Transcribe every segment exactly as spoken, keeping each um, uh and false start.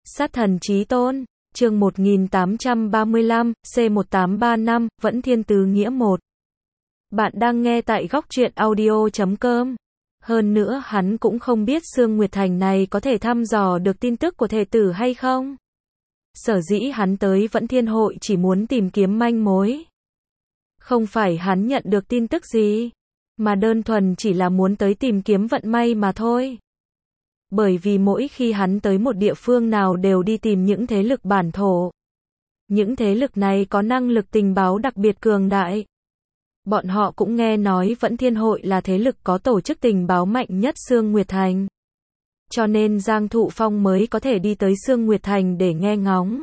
Sát thần chí tôn, chương một nghìn tám trăm ba mươi lăm, C một tám ba năm, Vẫn Thiên Tứ Nghĩa một. Bạn đang nghe tại góc truyện audio chấm com. Hơn nữa hắn cũng không biết Sương Nguyệt Thành này có thể thăm dò được tin tức của thể tử hay không. Sở dĩ hắn tới Vẫn Thiên Hội chỉ muốn tìm kiếm manh mối. Không phải hắn nhận được tin tức gì, mà đơn thuần chỉ là muốn tới tìm kiếm vận may mà thôi. Bởi vì mỗi khi hắn tới một địa phương nào đều đi tìm những thế lực bản thổ. Những thế lực này có năng lực tình báo đặc biệt cường đại. Bọn họ cũng nghe nói Vẫn Thiên Hội là thế lực có tổ chức tình báo mạnh nhất Sương Nguyệt Thành. Cho nên Giang Thụ Phong mới có thể đi tới Sương Nguyệt Thành để nghe ngóng.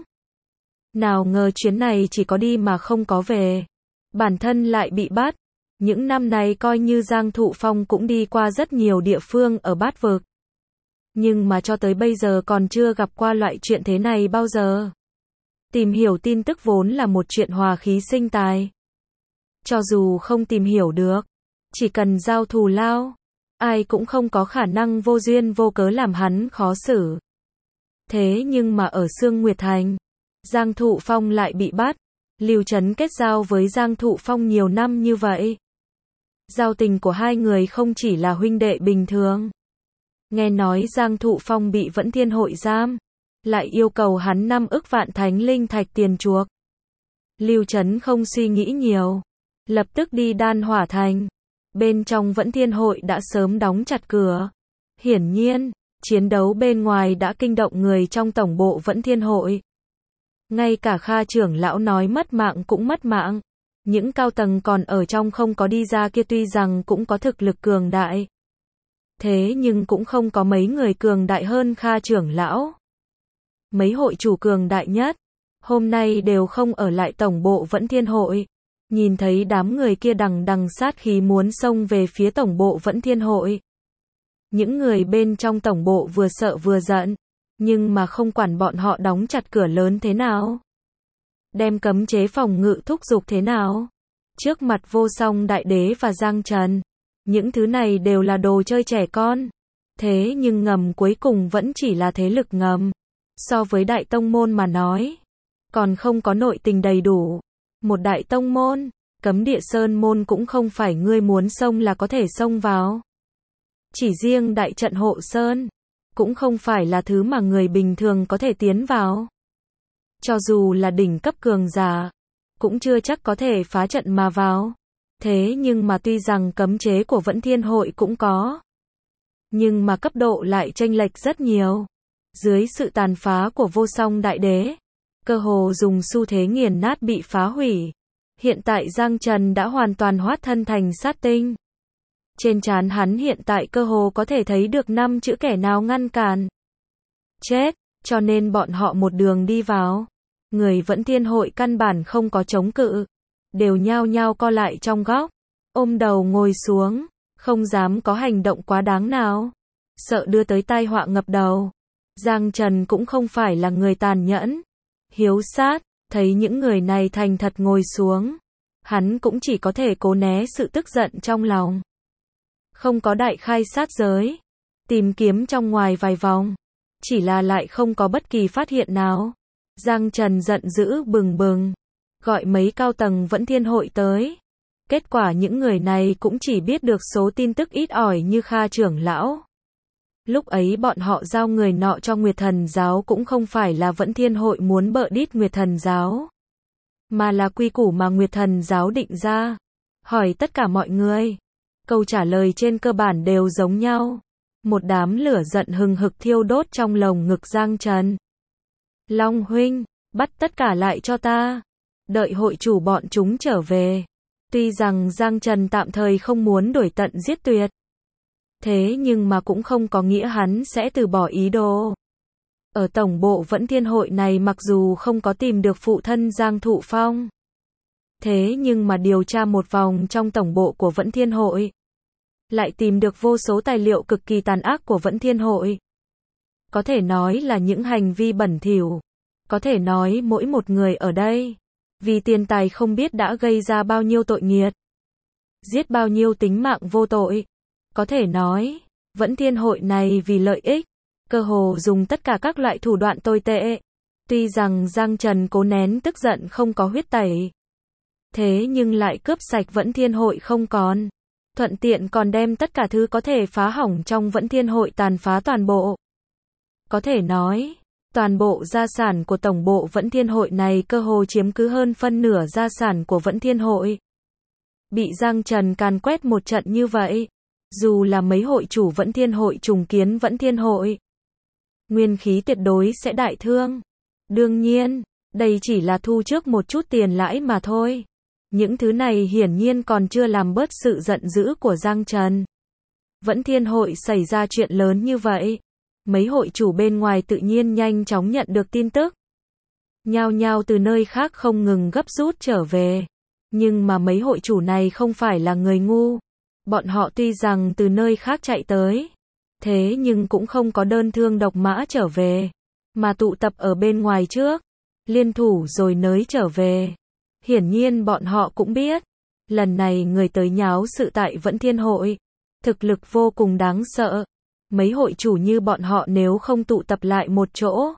Nào ngờ chuyến này chỉ có đi mà không có về. Bản thân lại bị bắt. Những năm này coi như Giang Thụ Phong cũng đi qua rất nhiều địa phương ở Bát Vực. Nhưng mà cho tới bây giờ còn chưa gặp qua loại chuyện thế này bao giờ. Tìm hiểu tin tức vốn là một chuyện hòa khí sinh tài. Cho dù không tìm hiểu được, chỉ cần giao thù lao, ai cũng không có khả năng vô duyên vô cớ làm hắn khó xử. Thế nhưng mà ở Sương Nguyệt Thành, Giang Thụ Phong lại bị bắt. Lưu Trấn kết giao với Giang Thụ Phong nhiều năm như vậy. Giao tình của hai người không chỉ là huynh đệ bình thường. Nghe nói Giang Thụ Phong bị Vẫn Thiên Hội giam, lại yêu cầu hắn năm ức vạn thánh linh thạch tiền chuộc. Lưu Trấn không suy nghĩ nhiều, lập tức đi Đan Hỏa Thành. Bên trong Vẫn Thiên Hội đã sớm đóng chặt cửa. Hiển nhiên, chiến đấu bên ngoài đã kinh động người trong tổng bộ Vẫn Thiên Hội. Ngay cả Kha trưởng lão nói mất mạng cũng mất mạng. Những cao tầng còn ở trong không có đi ra kia tuy rằng cũng có thực lực cường đại. Thế nhưng cũng không có mấy người cường đại hơn Kha trưởng lão. Mấy hội chủ cường đại nhất, hôm nay đều không ở lại tổng bộ Vẫn Thiên Hội. Nhìn thấy đám người kia đằng đằng sát khí muốn xông về phía tổng bộ Vẫn Thiên Hội. Những người bên trong tổng bộ vừa sợ vừa giận, nhưng mà không quản bọn họ đóng chặt cửa lớn thế nào. Đem cấm chế phòng ngự thúc giục thế nào. Trước mặt Vô Song Đại Đế và Giang Trần. Những thứ này đều là đồ chơi trẻ con. Thế nhưng ngầm cuối cùng vẫn chỉ là thế lực ngầm. So với đại tông môn mà nói, còn không có nội tình đầy đủ. Một đại tông môn, cấm địa sơn môn cũng không phải ngươi muốn xông là có thể xông vào. Chỉ riêng đại trận hộ sơn, cũng không phải là thứ mà người bình thường có thể tiến vào. Cho dù là đỉnh cấp cường giả, cũng chưa chắc có thể phá trận mà vào. Thế nhưng mà tuy rằng cấm chế của Vẫn Thiên Hội cũng có, nhưng mà cấp độ lại chênh lệch rất nhiều. Dưới sự tàn phá của Vô Song Đại Đế, cơ hồ dùng xu thế nghiền nát bị phá hủy. Hiện tại Giang Trần đã hoàn toàn hóa thân thành sát tinh. Trên trán hắn hiện tại cơ hồ có thể thấy được năm chữ kẻ nào ngăn cản. Chết, cho nên bọn họ một đường đi vào. Người Vẫn Thiên Hội căn bản không có chống cự. Đều nhao nhao co lại trong góc. Ôm đầu ngồi xuống. Không dám có hành động quá đáng nào. Sợ đưa tới tai họa ngập đầu. Giang Trần cũng không phải là người tàn nhẫn. Hiếu sát, thấy những người này thành thật ngồi xuống. Hắn cũng chỉ có thể cố né sự tức giận trong lòng. Không có đại khai sát giới. Tìm kiếm trong ngoài vài vòng. Chỉ là lại không có bất kỳ phát hiện nào. Giang Trần giận dữ bừng bừng. Gọi mấy cao tầng Vẫn Thiên Hội tới. Kết quả những người này cũng chỉ biết được số tin tức ít ỏi như Kha trưởng lão. Lúc ấy bọn họ giao người nọ cho Nguyệt Thần Giáo cũng không phải là Vẫn Thiên Hội muốn bợ đít Nguyệt Thần Giáo. Mà là quy củ mà Nguyệt Thần Giáo định ra. Hỏi tất cả mọi người. Câu trả lời trên cơ bản đều giống nhau. Một đám lửa giận hừng hực thiêu đốt trong lồng ngực Giang Trần. Long huynh, bắt tất cả lại cho ta. Đợi hội chủ bọn chúng trở về. Tuy rằng Giang Trần tạm thời không muốn đuổi tận giết tuyệt. Thế nhưng mà cũng không có nghĩa hắn sẽ từ bỏ ý đồ. Ở tổng bộ Vẫn Thiên Hội này mặc dù không có tìm được phụ thân Giang Thụ Phong. Thế nhưng mà điều tra một vòng trong tổng bộ của Vẫn Thiên Hội. Lại tìm được vô số tài liệu cực kỳ tàn ác của Vẫn Thiên Hội. Có thể nói là những hành vi bẩn thỉu. Có thể nói mỗi một người ở đây. Vì tiền tài không biết đã gây ra bao nhiêu tội nghiệt. Giết bao nhiêu tính mạng vô tội. Có thể nói, Vẫn Thiên Hội này vì lợi ích, cơ hồ dùng tất cả các loại thủ đoạn tồi tệ. Tuy rằng Giang Trần cố nén tức giận không có huyết tẩy, thế nhưng lại cướp sạch Vẫn Thiên Hội không còn. Thuận tiện còn đem tất cả thứ có thể phá hỏng trong Vẫn Thiên Hội tàn phá toàn bộ. Có thể nói, toàn bộ gia sản của tổng bộ Vẫn Thiên Hội này cơ hồ chiếm cứ hơn phân nửa gia sản của Vẫn Thiên Hội. Bị Giang Trần càn quét một trận như vậy, dù là mấy hội chủ Vẫn Thiên Hội trùng kiến Vẫn Thiên Hội, nguyên khí tuyệt đối sẽ đại thương. Đương nhiên, đây chỉ là thu trước một chút tiền lãi mà thôi. Những thứ này hiển nhiên còn chưa làm bớt sự giận dữ của Giang Trần. Vẫn Thiên Hội xảy ra chuyện lớn như vậy, mấy hội chủ bên ngoài tự nhiên nhanh chóng nhận được tin tức. Nhao nhao từ nơi khác không ngừng gấp rút trở về. Nhưng mà mấy hội chủ này không phải là người ngu. Bọn họ tuy rằng từ nơi khác chạy tới, thế nhưng cũng không có đơn thương độc mã trở về, mà tụ tập ở bên ngoài trước, liên thủ rồi nới trở về. Hiển nhiên bọn họ cũng biết, lần này người tới nháo sự tại Vẫn Thiên Hội, thực lực vô cùng đáng sợ. Mấy hội chủ như bọn họ nếu không tụ tập lại một chỗ,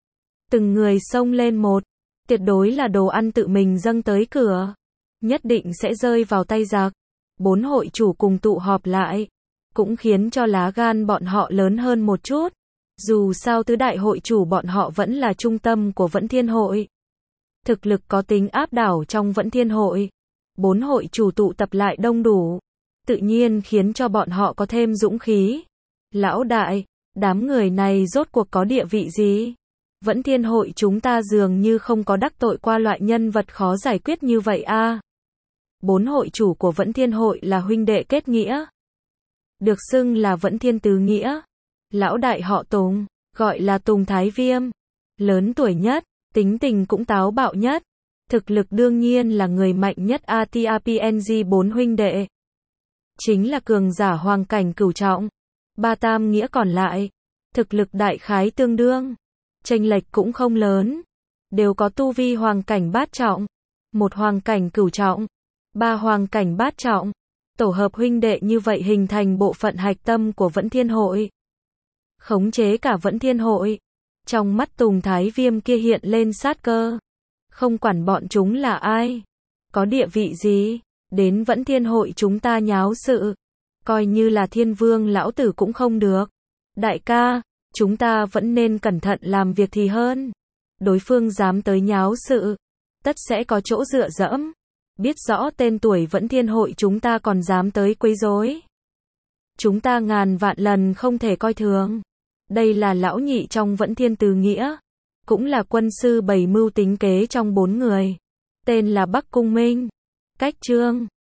từng người xông lên một, tuyệt đối là đồ ăn tự mình dâng tới cửa, nhất định sẽ rơi vào tay giặc. Bốn hội chủ cùng tụ họp lại, cũng khiến cho lá gan bọn họ lớn hơn một chút. Dù sao tứ đại hội chủ bọn họ vẫn là trung tâm của Vẫn Thiên Hội, thực lực có tính áp đảo trong Vẫn Thiên Hội. Bốn hội chủ tụ tập lại đông đủ, tự nhiên khiến cho bọn họ có thêm dũng khí. Lão đại, đám người này rốt cuộc có địa vị gì? Vẫn Thiên Hội chúng ta dường như không có đắc tội qua loại nhân vật khó giải quyết như vậy a. Bốn hội chủ của Vẫn Thiên Hội là huynh đệ kết nghĩa, được xưng là Vẫn Thiên Tứ Nghĩa. Lão đại họ Tùng, gọi là Tùng Thái Viêm, lớn tuổi nhất, tính tình cũng táo bạo nhất, thực lực đương nhiên là người mạnh nhất a tê a pê en giê. Bốn huynh đệ chính là cường giả hoàng cảnh cửu trọng. Ba tam nghĩa còn lại, thực lực đại khái tương đương, chênh lệch cũng không lớn, đều có tu vi hoàng cảnh bát trọng, một hoàng cảnh cửu trọng, ba hoàng cảnh bát trọng. Tổ hợp huynh đệ như vậy hình thành bộ phận hạch tâm của Vẫn Thiên Hội, khống chế cả Vẫn Thiên Hội. Trong mắt Tùng Thái Viêm kia hiện lên sát cơ, không quản bọn chúng là ai, có địa vị gì, đến Vẫn Thiên Hội chúng ta nháo sự, coi như là Thiên Vương lão tử cũng không được. Đại ca, chúng ta vẫn nên cẩn thận làm việc thì hơn. Đối phương dám tới nháo sự, tất sẽ có chỗ dựa dẫm. Biết rõ tên tuổi Vẫn Thiên Hội chúng ta còn dám tới quấy rối, chúng ta ngàn vạn lần không thể coi thường. Đây là lão nhị trong Vẫn Thiên Tứ Nghĩa, cũng là quân sư bày mưu tính kế trong bốn người, tên là Bắc Cung Minh. Cách chương